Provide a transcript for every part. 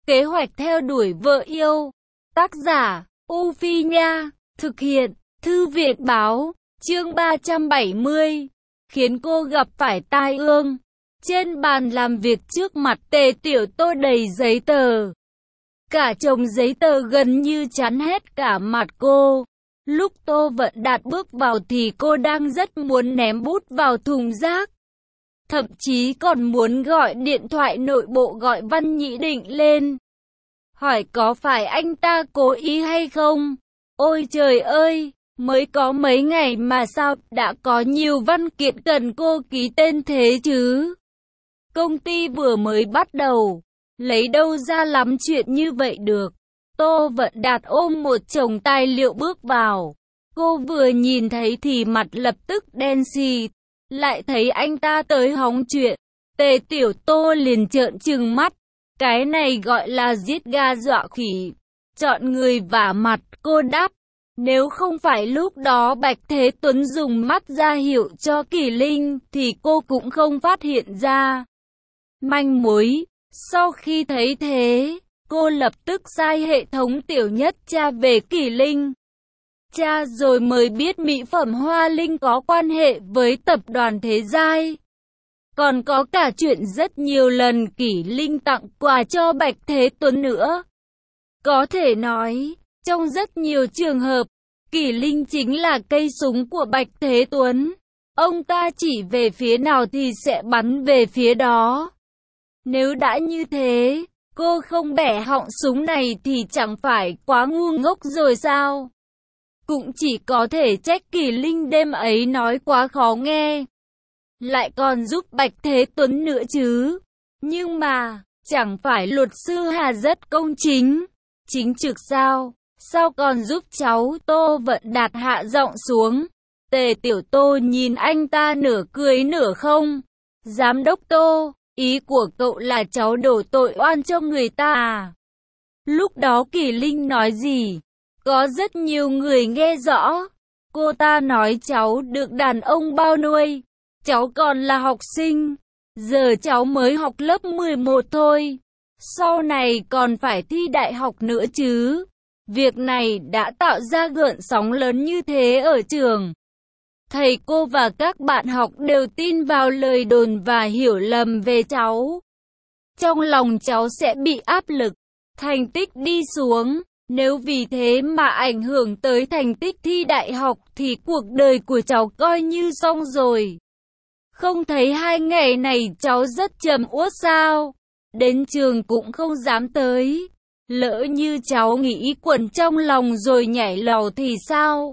Kế hoạch theo đuổi vợ yêu. Tác giả, U Phi Nha. Thực hiện, Thư viện báo. Chương 370. Khiến cô gặp phải tai ương. Trên bàn làm việc trước mặt Tề Tiểu Tô đầy giấy tờ. Cả chồng giấy tờ gần như chắn hết cả mặt cô. Lúc Tô Vận Đạt bước vào thì cô đang rất muốn ném bút vào thùng rác. Thậm chí còn muốn gọi điện thoại nội bộ gọi Văn Nhĩ Định lên. Hỏi có phải anh ta cố ý hay không? Ôi trời ơi, mới có mấy ngày mà sao đã có nhiều văn kiện cần cô ký tên thế chứ? Công ty vừa mới bắt đầu, lấy đâu ra lắm chuyện như vậy được. Tô Vận Đạt ôm một chồng tài liệu bước vào. Cô vừa nhìn thấy thì mặt lập tức đen xì. Lại thấy anh ta tới hóng chuyện. Tề Tiểu Tô liền trợn trừng mắt. Cái này gọi là giết gà dọa khỉ. Chọn người vả mặt, cô đáp. Nếu không phải lúc đó Bạch Thế Tuấn dùng mắt ra hiệu cho Kỳ Linh thì cô cũng không phát hiện ra manh mối. Sau khi thấy thế, cô lập tức sai hệ thống Tiểu Nhất tra về Kỳ Linh. Tra rồi mới biết mỹ phẩm Hoa Linh có quan hệ với tập đoàn Thế Giai. Còn có cả chuyện rất nhiều lần Kỳ Linh tặng quà cho Bạch Thế Tuấn nữa. Có thể nói, trong rất nhiều trường hợp, Kỳ Linh chính là cây súng của Bạch Thế Tuấn. Ông ta chỉ về phía nào thì sẽ bắn về phía đó. Nếu đã như thế, cô không bẻ họng súng này thì chẳng phải quá ngu ngốc rồi sao? Cũng chỉ có thể trách Kỳ Linh đêm ấy nói quá khó nghe. Lại còn giúp Bạch Thế Tuấn nữa chứ. Nhưng mà, chẳng phải luật sư Hà rất công chính, chính trực sao? Sao còn giúp cháu? Tô Vận Đạt hạ giọng xuống. Tề Tiểu Tô nhìn anh ta nửa cười nửa không. Giám đốc Tô, ý của cậu là cháu đổ tội oan cho người ta à? Lúc đó Kỳ Linh nói gì? Có rất nhiều người nghe rõ. Cô ta nói cháu được đàn ông bao nuôi. Cháu còn là học sinh. Giờ cháu mới học lớp 11 thôi. Sau này còn phải thi đại học nữa chứ. Việc này đã tạo ra gợn sóng lớn như thế ở trường. Thầy cô và các bạn học đều tin vào lời đồn và hiểu lầm về cháu. Trong lòng cháu sẽ bị áp lực, thành tích đi xuống. Nếu vì thế mà ảnh hưởng tới thành tích thi đại học thì cuộc đời của cháu coi như xong rồi. Không thấy 2 ngày này cháu rất trầm uất sao? Đến trường cũng không dám tới. Lỡ như cháu nghĩ quẩn trong lòng rồi nhảy lầu thì sao?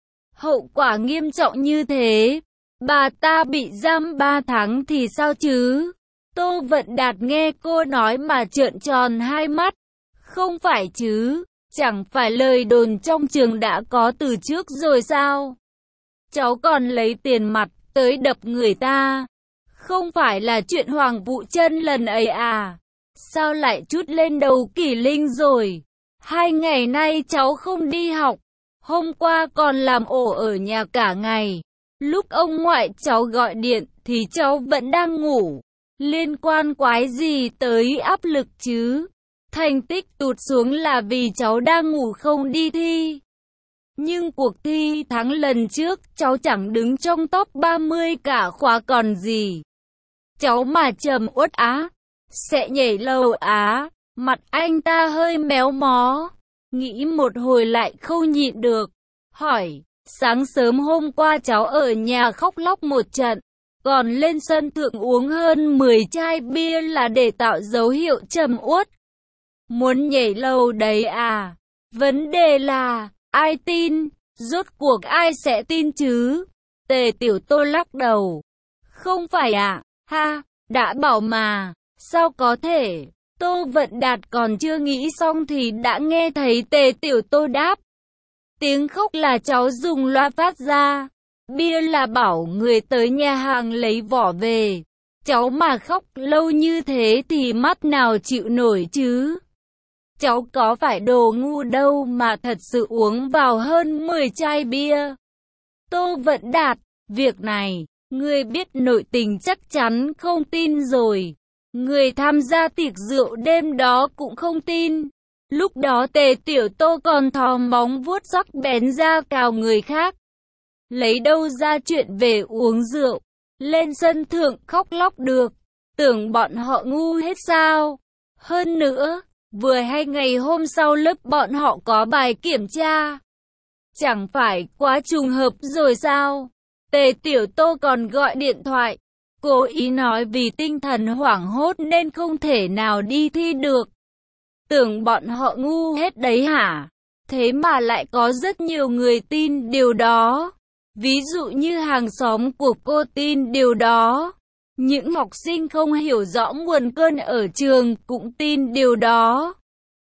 Hậu quả nghiêm trọng như thế, bà ta bị giam 3 tháng thì sao chứ? Tô Vận Đạt nghe cô nói mà trợn tròn hai mắt. Không phải chứ, chẳng phải lời đồn trong trường đã có từ trước rồi sao? Cháu còn lấy tiền mặt tới đập người ta. Không phải là chuyện Hoàng Vũ Chân lần ấy à? Sao lại trút lên đầu Kỳ Linh rồi? 2 ngày nay cháu không đi học. Hôm qua còn làm ổ ở nhà cả ngày. Lúc ông ngoại cháu gọi điện thì cháu vẫn đang ngủ. Liên quan quái gì tới áp lực chứ? Thành tích tụt xuống là vì cháu đang ngủ không đi thi. Nhưng cuộc thi thắng lần trước cháu chẳng đứng trong top 30 cả khóa còn gì. Cháu mà trầm uất á, sẽ nhảy lầu á. Mặt anh ta hơi méo mó. Nghĩ một hồi lại không nhịn được. Hỏi, sáng sớm hôm qua cháu ở nhà khóc lóc một trận. Còn lên sân thượng uống hơn 10 chai bia là để tạo dấu hiệu trầm uất. Muốn nhảy lầu đấy à? Vấn đề là, ai tin? Rốt cuộc ai sẽ tin chứ? Tề Tiểu Tô lắc đầu. Không phải à? Ha, đã bảo mà. Sao có thể? Tô Vận Đạt còn chưa nghĩ xong thì đã nghe thấy Tề Tiểu Tô đáp. Tiếng khóc là cháu dùng loa phát ra. Bia là bảo người tới nhà hàng lấy vỏ về. Cháu mà khóc lâu như thế thì mắt nào chịu nổi chứ? Cháu có phải đồ ngu đâu mà thật sự uống vào hơn 10 chai bia. Tô Vận Đạt, việc này, người biết nội tình chắc chắn không tin rồi. Người tham gia tiệc rượu đêm đó cũng không tin. Lúc đó Tề Tiểu Tô còn thò móng vuốt sắc bén ra cào người khác. Lấy đâu ra chuyện về uống rượu, lên sân thượng khóc lóc được. Tưởng bọn họ ngu hết sao? Hơn nữa, vừa hay ngày hôm sau lớp bọn họ có bài kiểm tra. Chẳng phải quá trùng hợp rồi sao? Tề Tiểu Tô còn gọi điện thoại, cố ý nói vì tinh thần hoảng hốt nên không thể nào đi thi được. Tưởng bọn họ ngu hết đấy hả? Thế mà lại có rất nhiều người tin điều đó. Ví dụ như hàng xóm của cô tin điều đó. Những học sinh không hiểu rõ nguồn cơn ở trường cũng tin điều đó.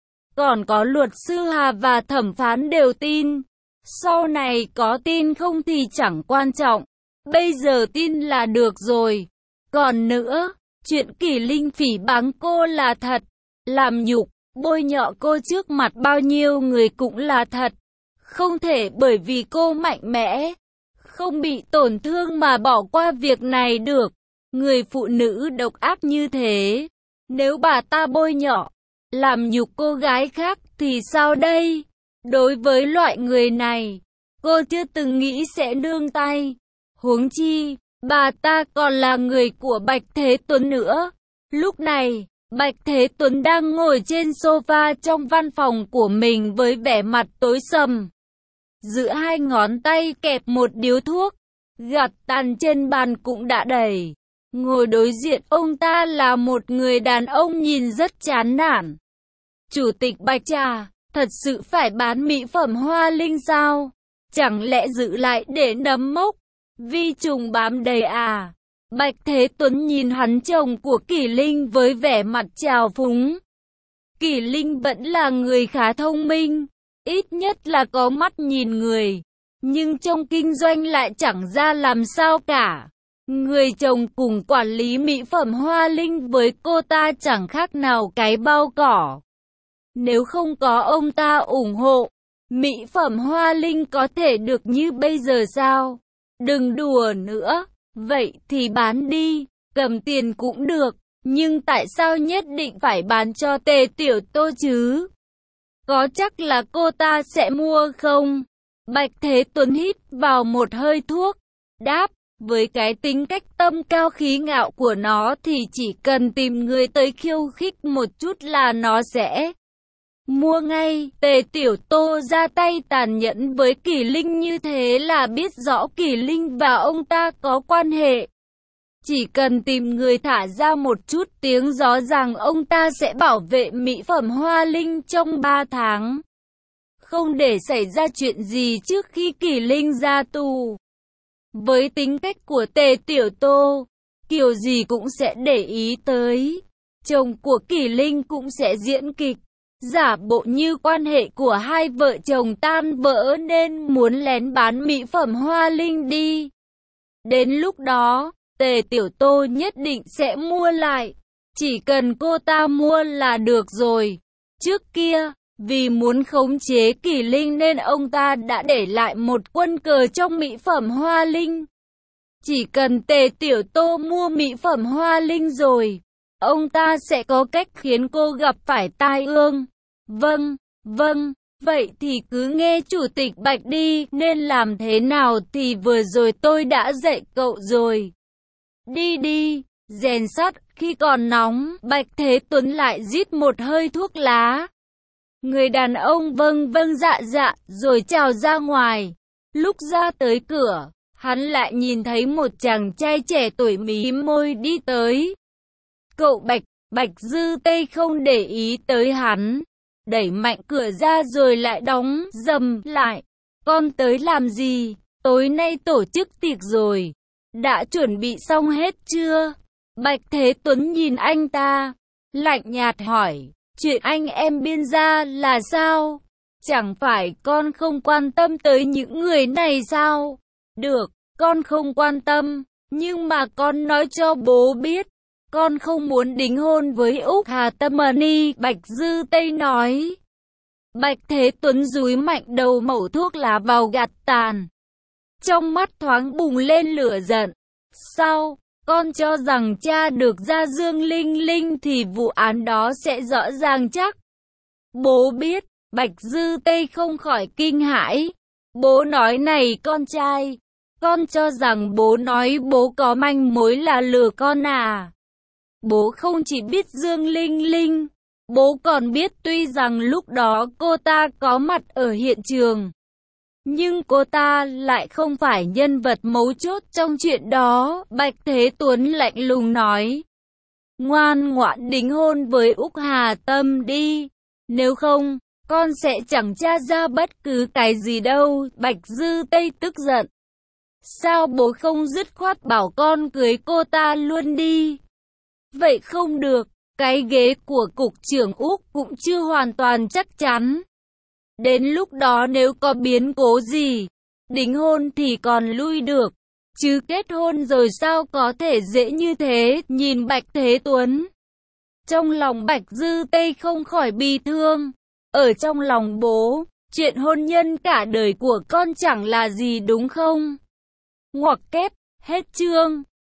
Còn có luật sư Hà và thẩm phán đều tin. Sau này có tin không thì chẳng quan trọng. Bây giờ tin là được rồi. Còn nữa, chuyện Kỷ Linh phỉ báng cô là thật. Làm nhục, bôi nhọ cô trước mặt bao nhiêu người cũng là thật. Không thể bởi vì cô mạnh mẽ, không bị tổn thương mà bỏ qua việc này được. Người phụ nữ độc ác như thế, nếu bà ta bôi nhọ, làm nhục cô gái khác thì sao đây? Đối với loại người này, cô chưa từng nghĩ sẽ nương tay. Huống chi, bà ta còn là người của Bạch Thế Tuấn nữa. Lúc này, Bạch Thế Tuấn đang ngồi trên sofa trong văn phòng của mình với vẻ mặt tối sầm. Giữa hai ngón tay kẹp một điếu thuốc, gạt tàn trên bàn cũng đã đầy. Ngồi đối diện ông ta là một người đàn ông nhìn rất chán nản. Chủ tịch Bạch Trà, thật sự phải bán mỹ phẩm Hoa Linh sao? Chẳng lẽ giữ lại để nấm mốc, vi trùng bám đầy à? Bạch Thế Tuấn nhìn hắn chồng của Kỷ Linh với vẻ mặt trào phúng. Kỷ Linh vẫn là người khá thông minh, ít nhất là có mắt nhìn người, nhưng trong kinh doanh lại chẳng ra làm sao cả. Người chồng cùng quản lý mỹ phẩm Hoa Linh với cô ta chẳng khác nào cái bao cỏ. Nếu không có ông ta ủng hộ, mỹ phẩm Hoa Linh có thể được như bây giờ sao? Đừng đùa nữa, vậy thì bán đi, cầm tiền cũng được, nhưng tại sao nhất định phải bán cho Tề Tiểu Tô chứ? Có chắc là cô ta sẽ mua không? Bạch Thế Tuấn hít vào một hơi thuốc, đáp, với cái tính cách tâm cao khí ngạo của nó thì chỉ cần tìm người tới khiêu khích một chút là nó sẽ mua ngay. Tề Tiểu Tô ra tay tàn nhẫn với Kỷ Linh như thế là biết rõ Kỷ Linh và ông ta có quan hệ. Chỉ cần tìm người thả ra một chút tiếng gió rằng ông ta sẽ bảo vệ mỹ phẩm Hoa Linh trong 3 tháng. Không để xảy ra chuyện gì trước khi Kỷ Linh ra tù. Với tính cách của Tề Tiểu Tô, kiểu gì cũng sẽ để ý tới. Chồng của Kỷ Linh cũng sẽ diễn kịch, giả bộ như quan hệ của hai vợ chồng tan vỡ nên muốn lén bán mỹ phẩm Hoa Linh đi. Đến lúc đó, Tề Tiểu Tô nhất định sẽ mua lại. Chỉ cần cô ta mua là được rồi. Trước kia, vì muốn khống chế Kỷ Linh nên ông ta đã để lại một quân cờ trong mỹ phẩm Hoa Linh. Chỉ cần Tề Tiểu Tô mua mỹ phẩm Hoa Linh rồi, ông ta sẽ có cách khiến cô gặp phải tai ương. Vâng, vậy thì cứ nghe chủ tịch Bạch đi, nên làm thế nào thì vừa rồi tôi đã dạy cậu rồi. Đi, rèn sắt khi còn nóng. Bạch Thế Tuấn lại rít một hơi thuốc lá. Người đàn ông vâng dạ rồi chào ra ngoài. Lúc ra tới cửa, hắn lại nhìn thấy một chàng trai trẻ tuổi mím môi đi tới. Cậu Bạch Dư Tây không để ý tới hắn, đẩy mạnh cửa ra rồi lại đóng dầm lại. Con tới làm gì? Tối nay tổ chức tiệc rồi. Đã chuẩn bị xong hết chưa? Bạch Thế Tuấn nhìn anh ta, lạnh nhạt hỏi, chuyện anh em biên ra là sao? Chẳng phải con không quan tâm tới những người này sao? Được, con không quan tâm, nhưng mà con nói cho bố biết, con không muốn đính hôn với Úc Hà Tâm Ni, Bạch Dư Tây nói. Bạch Thế Tuấn dúi mạnh đầu mẩu thuốc lá vào gạt tàn. Trong mắt thoáng bùng lên lửa giận. Sao? Con cho rằng tra được ra Dương Linh Linh thì vụ án đó sẽ rõ ràng chắc. Bố biết, Bạch Dư Tây không khỏi kinh hãi. Bố nói này con trai, con cho rằng bố nói bố có manh mối là lừa con à? Bố không chỉ biết Dương Linh Linh, bố còn biết tuy rằng lúc đó cô ta có mặt ở hiện trường, nhưng cô ta lại không phải nhân vật mấu chốt trong chuyện đó. Bạch Thế Tuấn lạnh lùng nói. Ngoan ngoãn đính hôn với Úc Hà Tâm đi, nếu không, con sẽ chẳng tra ra bất cứ cái gì đâu. Bạch Dư Tây tức giận. Sao bố không dứt khoát bảo con cưới cô ta luôn đi? Vậy không được, cái ghế của cục trưởng Úc cũng chưa hoàn toàn chắc chắn. Đến lúc đó nếu có biến cố gì, đính hôn thì còn lui được, chứ kết hôn rồi sao có thể dễ như thế. Nhìn Bạch Thế Tuấn, trong lòng Bạch Dư Tây không khỏi bi thương. Ở trong lòng bố, chuyện hôn nhân cả đời của con chẳng là gì đúng không? Ngoặc kép, hết chương.